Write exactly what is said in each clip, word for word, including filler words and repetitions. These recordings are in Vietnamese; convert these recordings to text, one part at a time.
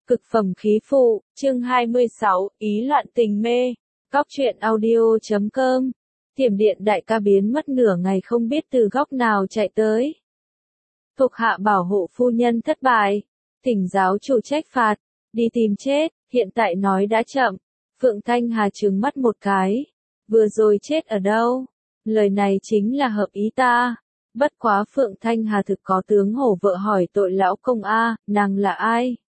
Cực phẩm khí phụ, chương hai mươi sáu, ý loạn tình mê. Góc truyện audio chấm com. Thiểm điện đại ca biến mất nửa ngày không biết từ góc nào chạy tới. Thuộc hạ bảo hộ phu nhân thất bại. Thỉnh giáo chủ trách phạt. Đi tìm chết, hiện tại nói đã chậm. Phượng Thanh Hà trừng mắt một cái. Vừa rồi chết ở đâu? Lời này chính là hợp ý ta. Bất quá Phượng Thanh Hà thực có tướng hổ vợ hỏi tội lão công a, nàng là ai?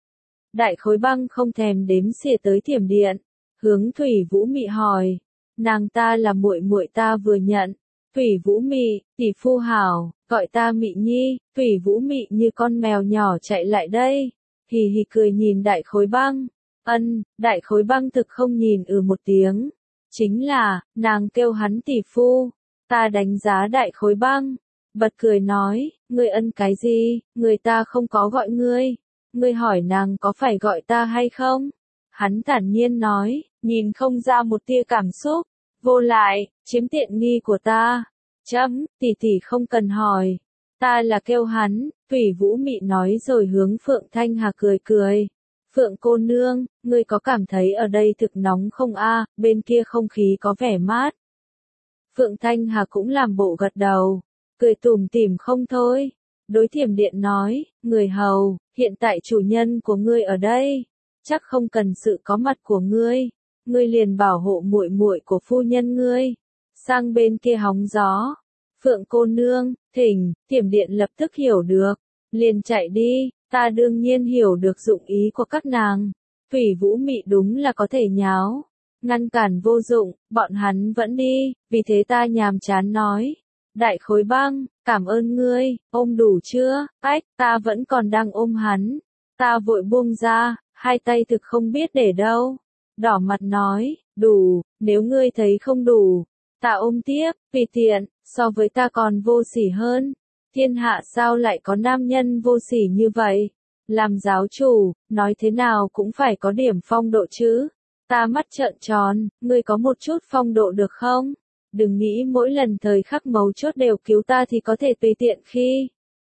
Đại Khối Băng không thèm đếm xỉa tới Thiểm điện, hướng Thủy Vũ Mị hỏi, nàng ta là muội muội ta vừa nhận. Thủy Vũ Mị, tỷ phu hảo, gọi ta Mị Nhi. Thủy Vũ Mị như con mèo nhỏ chạy lại đây, hì hì cười nhìn Đại Khối Băng. Ân, Đại Khối Băng thực không nhìn ừ một tiếng, chính là, nàng kêu hắn tỷ phu. Ta đánh giá Đại Khối Băng, bật cười nói, ngươi ân cái gì, người ta không có gọi ngươi. Ngươi hỏi nàng có phải gọi ta hay không? Hắn thản nhiên nói, nhìn không ra một tia cảm xúc. Vô lại, chiếm tiện nghi của ta. Chấm, tỷ tỷ không cần hỏi. Ta là kêu hắn. Thủy Vũ Mị nói rồi hướng Phượng Thanh Hà cười cười. Phượng cô nương, ngươi có cảm thấy ở đây thực nóng không a? Bên kia không khí có vẻ mát. Phượng Thanh Hà cũng làm bộ gật đầu, cười tủm tỉm không thôi. Đối Thiểm điện nói, người hầu, hiện tại chủ nhân của ngươi ở đây, chắc không cần sự có mặt của ngươi, ngươi liền bảo hộ muội muội của phu nhân ngươi, sang bên kia hóng gió. Phượng cô nương, thỉnh. Thiểm điện lập tức hiểu được, liền chạy đi. Ta đương nhiên hiểu được dụng ý của các nàng. Thủy Vũ Mị đúng là có thể nháo, ngăn cản vô dụng, bọn hắn vẫn đi, vì thế ta nhàm chán nói. Đại Khối Băng, cảm ơn ngươi, ôm đủ chưa? Ách, ta vẫn còn đang ôm hắn. Ta vội buông ra, hai tay thực không biết để đâu. Đỏ mặt nói, đủ, nếu ngươi thấy không đủ, ta ôm tiếp, vì tiện, so với ta còn vô sỉ hơn. Thiên hạ sao lại có nam nhân vô sỉ như vậy? Làm giáo chủ, nói thế nào cũng phải có điểm phong độ chứ. Ta mắt trợn tròn, ngươi có một chút phong độ được không? Đừng nghĩ mỗi lần thời khắc mấu chốt đều cứu ta thì có thể tùy tiện khi.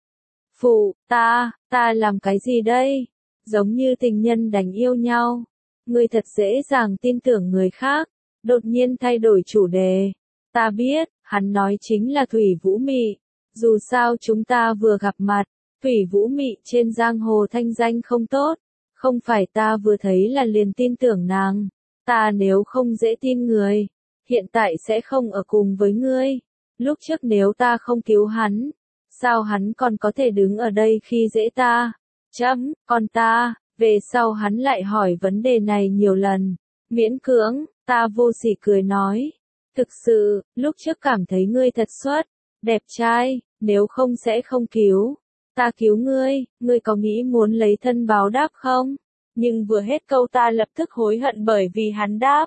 Phụ, ta, ta làm cái gì đây? Giống như tình nhân đánh yêu nhau. Ngươi thật dễ dàng tin tưởng người khác. Đột nhiên thay đổi chủ đề. Ta biết, hắn nói chính là Thủy Vũ Mị. Dù sao chúng ta vừa gặp mặt, Thủy Vũ Mị trên giang hồ thanh danh không tốt. Không phải ta vừa thấy là liền tin tưởng nàng. Ta nếu không dễ tin người, hiện tại sẽ không ở cùng với ngươi. Lúc trước nếu ta không cứu hắn, sao hắn còn có thể đứng ở đây khi dễ ta? Chấm, còn ta, về sau hắn lại hỏi vấn đề này nhiều lần. Miễn cưỡng, ta vô sỉ cười nói. Thực sự, lúc trước cảm thấy ngươi thật xuất, đẹp trai, nếu không sẽ không cứu. Ta cứu ngươi, ngươi có nghĩ muốn lấy thân báo đáp không? Nhưng vừa hết câu ta lập tức hối hận bởi vì hắn đáp.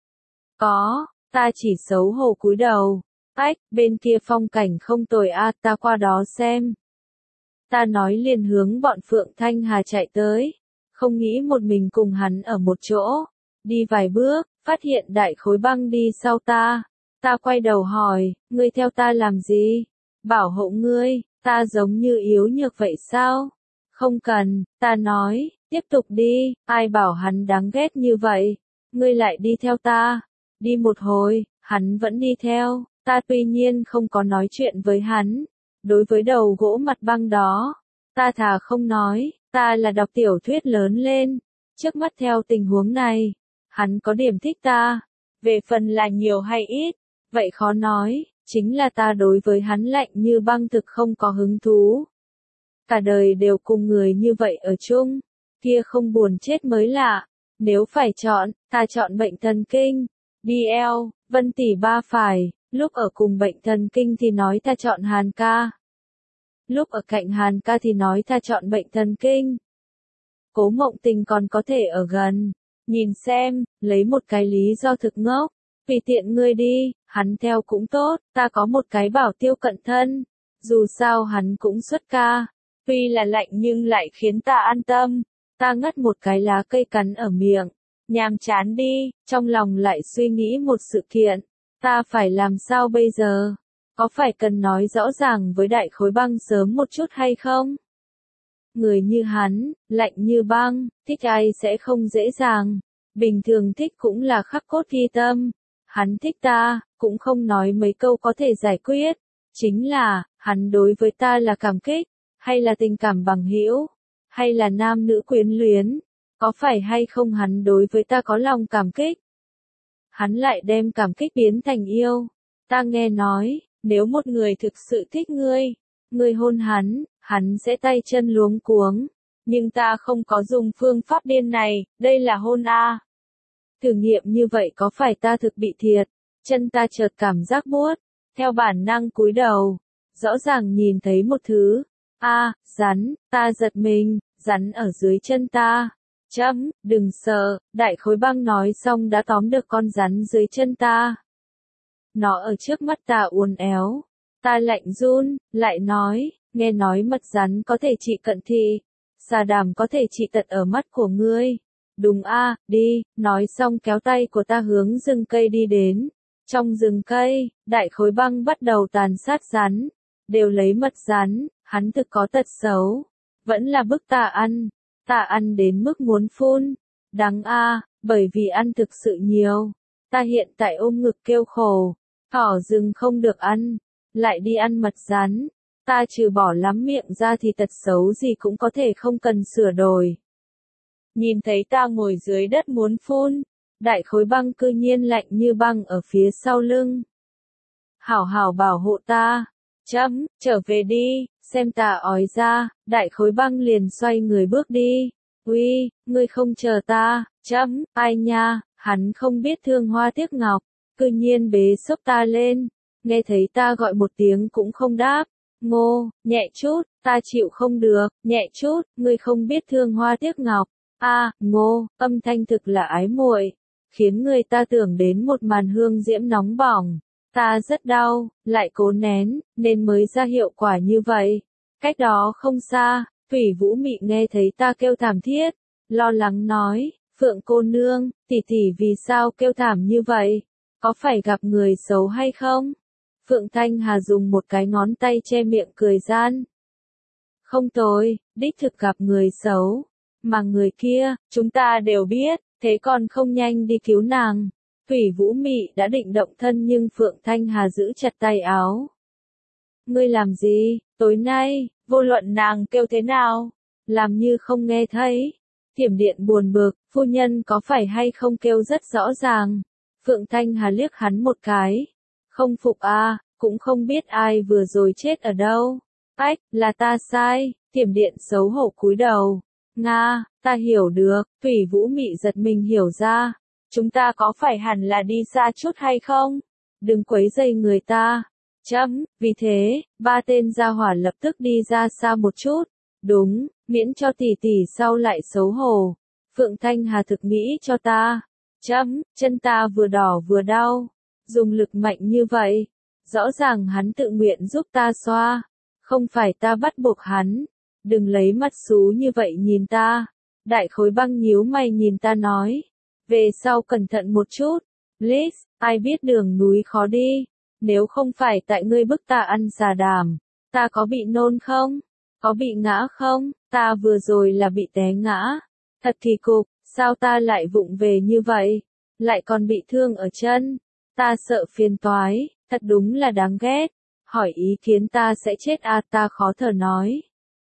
Có. Ta chỉ xấu hổ cúi đầu. Ách, bên kia phong cảnh không tồi a, ta qua đó xem. Ta nói liền hướng bọn Phượng Thanh Hà chạy tới. Không nghĩ một mình cùng hắn ở một chỗ. Đi vài bước, phát hiện Đại Khối Băng đi sau ta. Ta quay đầu hỏi, ngươi theo ta làm gì? Bảo hộ ngươi, ta giống như yếu nhược vậy sao? Không cần, ta nói, tiếp tục đi, ai bảo hắn đáng ghét như vậy? Ngươi lại đi theo ta. Đi một hồi, hắn vẫn đi theo, ta tuy nhiên không có nói chuyện với hắn. Đối với đầu gỗ mặt băng đó, ta thà không nói, ta là đọc tiểu thuyết lớn lên. Trước mắt theo tình huống này, hắn có điểm thích ta. Về phần là nhiều hay ít, vậy khó nói, chính là ta đối với hắn lạnh như băng thực không có hứng thú. Cả đời đều cùng người như vậy ở chung, kia không buồn chết mới lạ. Nếu phải chọn, ta chọn bệnh thần kinh. đê lờ, Vân tỷ ba phải, lúc ở cùng bệnh thần kinh thì nói ta chọn Hàn ca. Lúc ở cạnh Hàn ca thì nói ta chọn bệnh thần kinh. Cố Mộng Tình còn có thể ở gần. Nhìn xem, lấy một cái lý do thực ngốc. Vì tiện ngươi đi, hắn theo cũng tốt, ta có một cái bảo tiêu cận thân. Dù sao hắn cũng xuất ca. Tuy là lạnh nhưng lại khiến ta an tâm. Ta ngắt một cái lá cây cắn ở miệng. Nhàm chán đi, trong lòng lại suy nghĩ một sự kiện. Ta phải làm sao bây giờ? Có phải cần nói rõ ràng với Đại Khối Băng sớm một chút hay không? Người như hắn, lạnh như băng, thích ai sẽ không dễ dàng. Bình thường thích cũng là khắc cốt ghi tâm. Hắn thích ta, cũng không nói mấy câu có thể giải quyết. Chính là, hắn đối với ta là cảm kích, hay là tình cảm bằng hữu, hay là nam nữ quyến luyến. Có phải hay không hắn đối với ta có lòng cảm kích? Hắn lại đem cảm kích biến thành yêu. Ta nghe nói, nếu một người thực sự thích ngươi, ngươi hôn hắn, hắn sẽ tay chân luống cuống. Nhưng ta không có dùng phương pháp điên này, đây là hôn a. Thử nghiệm như vậy có phải ta thực bị thiệt? Chân ta chợt cảm giác buốt, theo bản năng cúi đầu, rõ ràng nhìn thấy một thứ. A, rắn, ta giật mình, rắn ở dưới chân ta. Chấm, đừng sợ, đại khối băng nói xong đã tóm được con rắn dưới chân ta. Nó ở trước mắt ta uốn éo. Ta lạnh run, lại nói, nghe nói mật rắn có thể trị cận thị, xà đàm có thể trị tật ở mắt của ngươi. Đúng a, đi, nói xong kéo tay của ta hướng rừng cây đi đến. Trong rừng cây, đại khối băng bắt đầu tàn sát rắn, đều lấy mật rắn, hắn thực có tật xấu. Vẫn là bức ta ăn, ta ăn đến mức muốn phun. Đắng a, bởi vì ăn thực sự nhiều. Ta hiện tại ôm ngực kêu khổ, thỏ rừng không được ăn, lại đi ăn mật rắn. Ta trừ bỏ lắm miệng ra thì tật xấu gì cũng có thể không cần sửa đổi. Nhìn thấy ta ngồi dưới đất muốn phun, đại khối băng cư nhiên lạnh như băng ở phía sau lưng. Hảo hảo bảo hộ ta. Chấm, trở về đi, xem ta ói ra, đại khối băng liền xoay người bước đi. Uy, ngươi không chờ ta. Chấm, ai nha, hắn không biết thương hoa tiếc ngọc, cư nhiên bế xốc ta lên, nghe thấy ta gọi một tiếng cũng không đáp. Ngô, nhẹ chút, ta chịu không được, nhẹ chút, ngươi không biết thương hoa tiếc ngọc. A, à, Ngô, âm thanh thực là ái muội, khiến người ta tưởng đến một màn hương diễm nóng bỏng. Ta rất đau, lại cố nén, nên mới ra hiệu quả như vậy. Cách đó không xa, Thủy Vũ Mị nghe thấy ta kêu thảm thiết, lo lắng nói, Phượng cô nương, tỷ tỷ vì sao kêu thảm như vậy? Có phải gặp người xấu hay không? Phượng Thanh Hà dùng một cái ngón tay che miệng cười gian. Không tồi, đích thực gặp người xấu. Mà người kia, chúng ta đều biết, thế còn không nhanh đi cứu nàng. Thủy Vũ Mị đã định động thân nhưng Phượng Thanh Hà giữ chặt tay áo. Ngươi làm gì, tối nay, vô luận nàng kêu thế nào, làm như không nghe thấy. Thiểm Điện buồn bực, phu nhân có phải hay không kêu rất rõ ràng. Phượng Thanh Hà liếc hắn một cái. Không phục a, cũng không biết ai vừa rồi chết ở đâu. Ách, là ta sai. Thiểm Điện xấu hổ cúi đầu. Nga, ta hiểu được. Thủy Vũ Mị giật mình hiểu ra. Chúng ta có phải hẳn là đi xa chút hay không? Đừng quấy rầy người ta. Chấm, vì thế, ba tên gia hỏa lập tức đi ra xa một chút. Đúng, miễn cho tỷ tỷ sau lại xấu hổ. Phượng Thanh Hà thực nghĩ cho ta. Chấm, chân ta vừa đỏ vừa đau. Dùng lực mạnh như vậy. Rõ ràng hắn tự nguyện giúp ta xoa. Không phải ta bắt buộc hắn. Đừng lấy mắt xú như vậy nhìn ta. Đại khối băng nhíu mày nhìn ta nói. Về sau cẩn thận một chút. Liz, ai biết đường núi khó đi. Nếu không phải tại ngươi bức ta ăn xà đàm. Ta có bị nôn không? Có bị ngã không? Ta vừa rồi là bị té ngã. Thật kỳ cục, sao ta lại vụng về như vậy? Lại còn bị thương ở chân. Ta sợ phiền toái, thật đúng là đáng ghét. Hỏi ý kiến ta sẽ chết à, ta khó thở nói.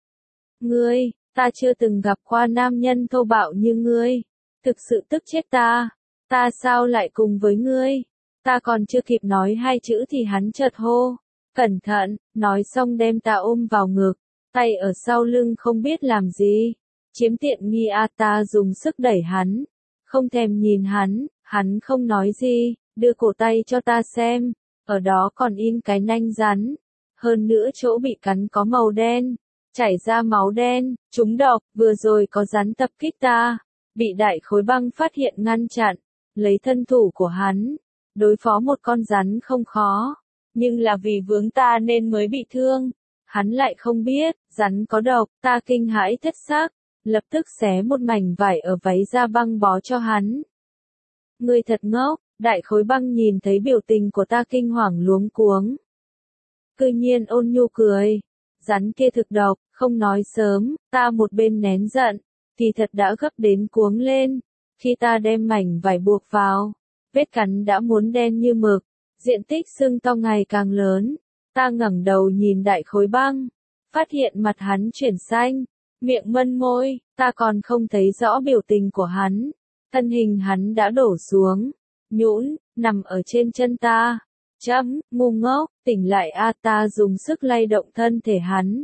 Ngươi, ta chưa từng gặp qua nam nhân thô bạo như ngươi. Thực sự tức chết ta. Ta sao lại cùng với ngươi? Ta còn chưa kịp nói hai chữ thì hắn chợt hô. Cẩn thận, nói xong đem ta ôm vào ngực. Tay ở sau lưng không biết làm gì. Chiếm tiện nghi à, ta dùng sức đẩy hắn. Không thèm nhìn hắn, hắn không nói gì, đưa cổ tay cho ta xem. Ở đó còn in cái nanh rắn. Hơn nữa chỗ bị cắn có màu đen. Chảy ra máu đen, trúng độc, vừa rồi có rắn tập kích ta. Bị đại khối băng phát hiện ngăn chặn. Lấy thân thủ của hắn. Đối phó một con rắn không khó. Nhưng là vì vướng ta nên mới bị thương. Hắn lại không biết, rắn có độc, ta kinh hãi thất xác. Lập tức xé một mảnh vải ở váy ra băng bó cho hắn. Ngươi thật ngốc, đại khối băng nhìn thấy biểu tình của ta kinh hoàng luống cuống. Cư nhiên ôn nhu cười. Rắn kia thực độc, không nói sớm, ta một bên nén giận, thì thật đã gấp đến cuống lên. Khi ta đem mảnh vải buộc vào, vết cắn đã muốn đen như mực, diện tích sưng to ngày càng lớn. Ta ngẩng đầu nhìn Đại Khối Băng, phát hiện mặt hắn chuyển xanh, miệng mân môi, ta còn không thấy rõ biểu tình của hắn. Thân hình hắn đã đổ xuống, nhũn, nằm ở trên chân ta. Chấm, ngu ngốc, tỉnh lại a, ta dùng sức lay động thân thể hắn.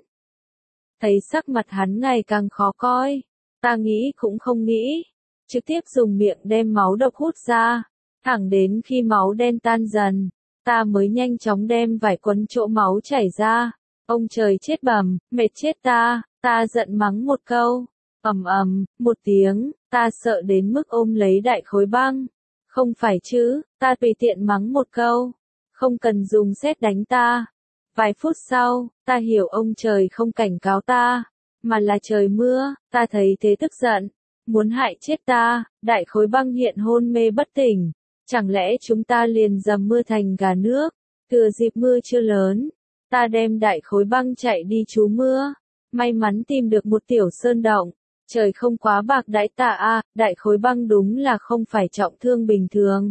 Thấy sắc mặt hắn ngày càng khó coi, ta nghĩ cũng không nghĩ, trực tiếp dùng miệng đem máu độc hút ra, thẳng đến khi máu đen tan dần, ta mới nhanh chóng đem vải quấn chỗ máu chảy ra. Ông trời chết bẩm, mệt chết ta, ta giận mắng một câu, ầm ầm, một tiếng, ta sợ đến mức ôm lấy Đại Khối Băng. Không phải chứ, ta tùy tiện mắng một câu, không cần dùng sét đánh ta. Vài phút sau, ta hiểu ông trời không cảnh cáo ta, mà là trời mưa. Ta thấy thế tức giận, muốn hại chết ta. Đại Khối Băng hiện hôn mê bất tỉnh, chẳng lẽ chúng ta liền dầm mưa thành gà nước? Thừa dịp mưa chưa lớn, ta đem Đại Khối Băng chạy đi trú mưa, may mắn tìm được một tiểu sơn động. Trời không quá bạc đãi ta a, Đại Khối Băng đúng là không phải trọng thương bình thường.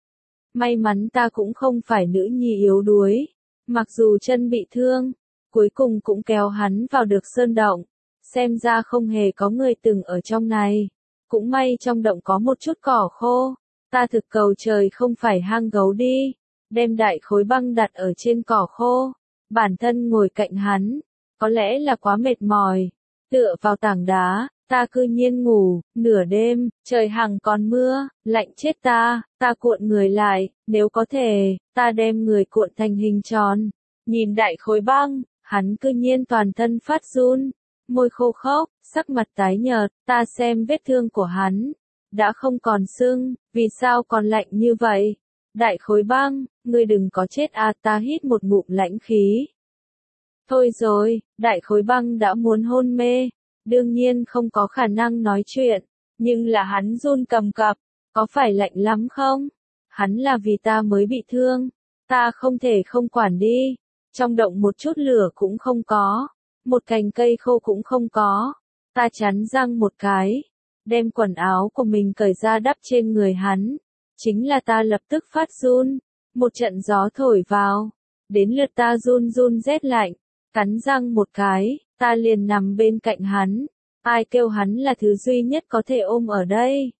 May mắn ta cũng không phải nữ nhi yếu đuối, mặc dù chân bị thương, cuối cùng cũng kéo hắn vào được sơn động. Xem ra không hề có người từng ở trong này, cũng may trong động có một chút cỏ khô. Ta thực cầu trời không phải hang gấu đi, đem Đại Khối Băng đặt ở trên cỏ khô, bản thân ngồi cạnh hắn, có lẽ là quá mệt mỏi, tựa vào tảng đá. Ta cư nhiên ngủ, nửa đêm, trời hằng còn mưa, lạnh chết ta. Ta cuộn người lại, nếu có thể, ta đem người cuộn thành hình tròn. Nhìn Đại Khối Băng, hắn cư nhiên toàn thân phát run, môi khô khốc, sắc mặt tái nhợt. Ta xem vết thương của hắn, đã không còn sưng, vì sao còn lạnh như vậy? Đại Khối Băng, ngươi đừng có chết à, ta hít một ngụm lãnh khí. Thôi rồi, Đại Khối Băng đã muốn hôn mê. Đương nhiên không có khả năng nói chuyện, nhưng là hắn run cầm cập, có phải lạnh lắm không? Hắn là vì ta mới bị thương, ta không thể không quản đi. Trong động một chút lửa cũng không có, một cành cây khô cũng không có. Ta chắn răng một cái, đem quần áo của mình cởi ra đắp trên người hắn. Chính là ta lập tức phát run, một trận gió thổi vào, đến lượt ta run run rét lạnh, cắn răng một cái. Ta liền nằm bên cạnh hắn, ai kêu hắn là thứ duy nhất có thể ôm ở đây.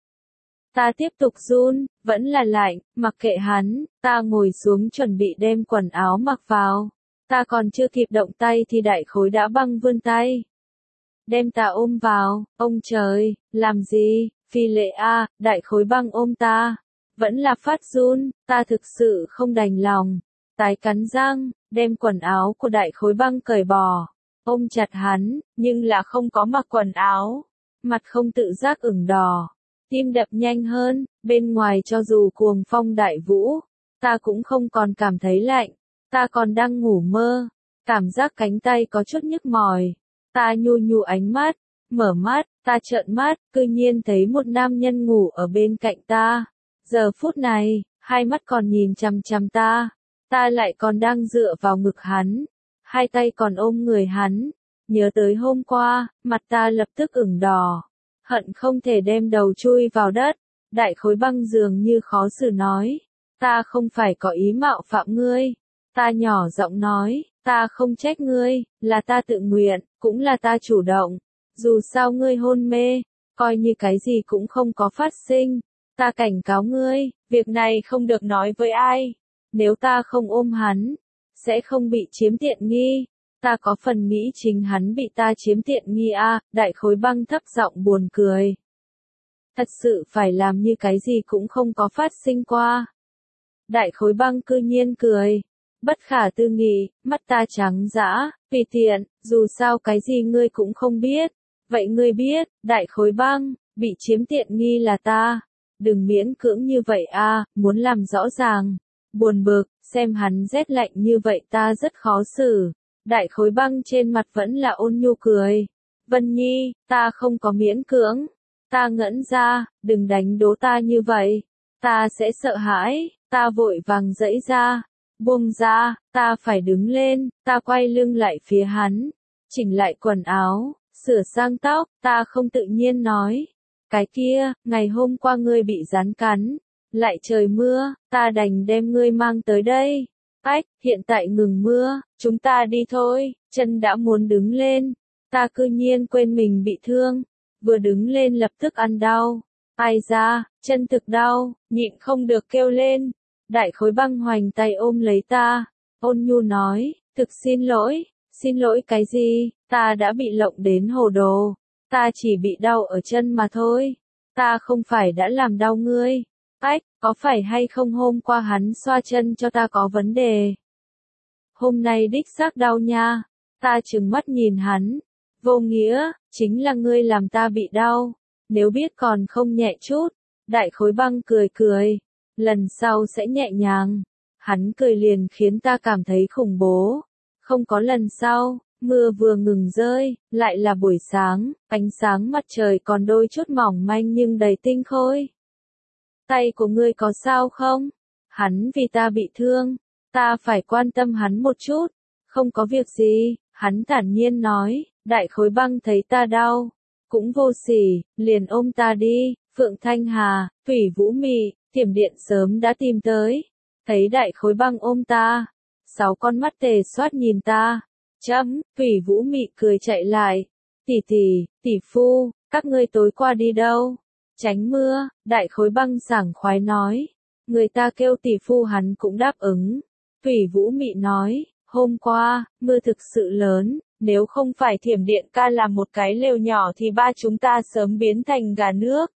Ta tiếp tục run, vẫn là lạnh, mặc kệ hắn, ta ngồi xuống chuẩn bị đem quần áo mặc vào. Ta còn chưa kịp động tay thì Đại Khối đã băng vươn tay. Đem ta ôm vào, ông trời, làm gì, phi lệ a, Đại Khối Băng ôm ta, vẫn là phát run, ta thực sự không đành lòng. Tái cắn răng, đem quần áo của Đại Khối Băng cởi bỏ. Ôm chặt hắn, nhưng là không có mặc quần áo, mặt không tự giác ửng đỏ, tim đập nhanh hơn. Bên ngoài cho dù cuồng phong đại vũ, ta cũng không còn cảm thấy lạnh, ta còn đang ngủ mơ, cảm giác cánh tay có chút nhức mỏi. Ta nhu nhu ánh mắt, mở mắt, ta trợn mắt, cư nhiên thấy một nam nhân ngủ ở bên cạnh ta. Giờ phút này, hai mắt còn nhìn chằm chằm ta, ta lại còn đang dựa vào ngực hắn. Hai tay còn ôm người hắn, nhớ tới hôm qua, mặt ta lập tức ửng đỏ, hận không thể đem đầu chui vào đất. Đại Khối Băng dường như khó xử nói, ta không phải có ý mạo phạm ngươi. Ta nhỏ giọng nói, ta không trách ngươi, là ta tự nguyện, cũng là ta chủ động. Dù sao ngươi hôn mê, coi như cái gì cũng không có phát sinh. Ta cảnh cáo ngươi, việc này không được nói với ai. Nếu ta không ôm hắn, sẽ không bị chiếm tiện nghi. Ta có phần nghĩ chính hắn bị ta chiếm tiện nghi a. À, Đại Khối Băng thấp giọng buồn cười. Thật sự phải làm như cái gì cũng không có phát sinh qua. Đại Khối Băng cư nhiên cười, bất khả tư nghị, mắt ta trắng dã, tùy tiện, dù sao cái gì ngươi cũng không biết. Vậy ngươi biết, Đại Khối Băng, bị chiếm tiện nghi là ta. Đừng miễn cưỡng như vậy a, à, muốn làm rõ ràng. Buồn bực, xem hắn rét lạnh như vậy ta rất khó xử. Đại Khối Băng trên mặt vẫn là ôn nhu cười. Vân Nhi, ta không có miễn cưỡng. Ta ngẩn ra, đừng đánh đố ta như vậy. Ta sẽ sợ hãi, ta vội vàng giãy ra. Buông ra, ta phải đứng lên, ta quay lưng lại phía hắn, chỉnh lại quần áo, sửa sang tóc, ta không tự nhiên nói. Cái kia, ngày hôm qua ngươi bị rắn cắn, lại trời mưa, ta đành đem ngươi mang tới đây. Ách, hiện tại ngừng mưa, chúng ta đi thôi, chân đã muốn đứng lên, ta cư nhiên quên mình bị thương, vừa đứng lên lập tức ăn đau. Ai ra, chân thực đau, nhịn không được kêu lên. Đại khối băng hoành tay ôm lấy ta, ôn nhu nói, thực xin lỗi, xin lỗi cái gì, ta đã bị lộng đến hồ đồ, ta chỉ bị đau ở chân mà thôi, ta không phải đã làm đau ngươi. Ách, có phải hay không hôm qua hắn xoa chân cho ta có vấn đề? Hôm nay đích xác đau nha, ta trừng mắt nhìn hắn, vô nghĩa, chính là ngươi làm ta bị đau, nếu biết còn không nhẹ chút. Đại khối băng cười cười, lần sau sẽ nhẹ nhàng. Hắn cười liền khiến ta cảm thấy khủng bố. Không có lần sau, mưa vừa ngừng rơi, lại là buổi sáng, ánh sáng mặt trời còn đôi chút mỏng manh nhưng đầy tinh khôi. Tay của ngươi có sao không? Hắn vì ta bị thương, ta phải quan tâm hắn một chút. Không có việc gì, hắn thản nhiên nói. Đại khối băng thấy ta đau, cũng vô sỉ, liền ôm ta đi. Phượng Thanh Hà, Thủy Vũ Mị, Thiểm Điện sớm đã tìm tới. Thấy đại khối băng ôm ta, sáu con mắt tề xoát nhìn ta. Chấm, Thủy Vũ Mị cười chạy lại. Tỷ tỷ, tỷ phu, các ngươi tối qua đi đâu? Tránh mưa, đại khối băng sảng khoái nói. Người ta kêu tỷ phu hắn cũng đáp ứng. Thủy Vũ Mị nói, hôm qua, mưa thực sự lớn, nếu không phải Thiểm Điện ca làm một cái lều nhỏ thì ba chúng ta sớm biến thành gà nước.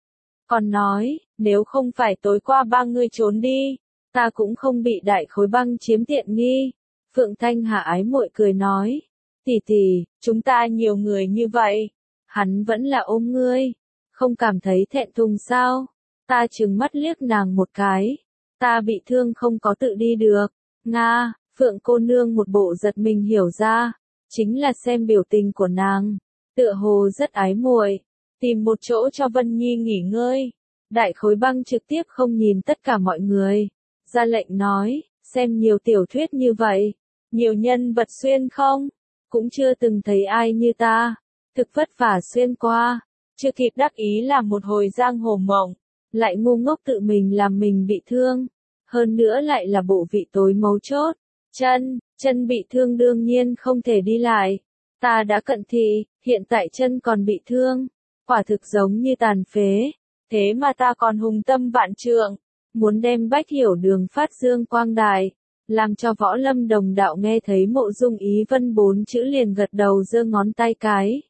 Còn nói, nếu không phải tối qua ba ngươi trốn đi, ta cũng không bị đại khối băng chiếm tiện nghi. Phượng Thanh Hà ái muội cười nói, tỷ tỷ, chúng ta nhiều người như vậy, hắn vẫn là ôm ngươi, không cảm thấy thẹn thùng sao? Ta trừng mắt liếc nàng một cái, ta bị thương không có tự đi được. Nga, Phượng cô nương một bộ giật mình hiểu ra, chính là xem biểu tình của nàng, tựa hồ rất ái muội. Tìm một chỗ cho Vân Nhi nghỉ ngơi. Đại khối băng trực tiếp không nhìn tất cả mọi người. Ra lệnh nói, xem nhiều tiểu thuyết như vậy. Nhiều nhân vật xuyên không? Cũng chưa từng thấy ai như ta. Thực vất vả xuyên qua. Chưa kịp đắc ý làm một hồi giang hồ mộng. Lại ngu ngốc tự mình làm mình bị thương. Hơn nữa lại là bộ vị tối mấu chốt. Chân, chân bị thương đương nhiên không thể đi lại. Ta đã cận thị, hiện tại chân còn bị thương. Quả thực giống như tàn phế, thế mà ta còn hùng tâm vạn trượng, muốn đem Bách Hiểu Đường phát dương quang đại, làm cho Võ Lâm đồng đạo nghe thấy Mộ Dung Ý Vân bốn chữ liền gật đầu giơ ngón tay cái.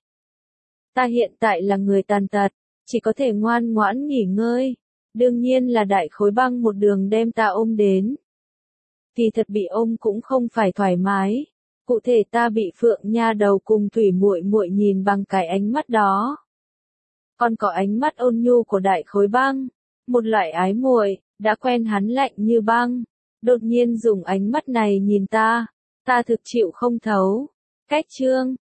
Ta hiện tại là người tàn tật, chỉ có thể ngoan ngoãn nghỉ ngơi, đương nhiên là đại khối băng một đường đem ta ôm đến. Kỳ thật bị ôm cũng không phải thoải mái, cụ thể ta bị Phượng nha đầu cùng Thủy muội muội nhìn bằng cái ánh mắt đó. Còn có ánh mắt ôn nhu của đại khối băng, một loại ái muội, đã quen hắn lạnh như băng, đột nhiên dùng ánh mắt này nhìn ta, ta thực chịu không thấu. Cách chương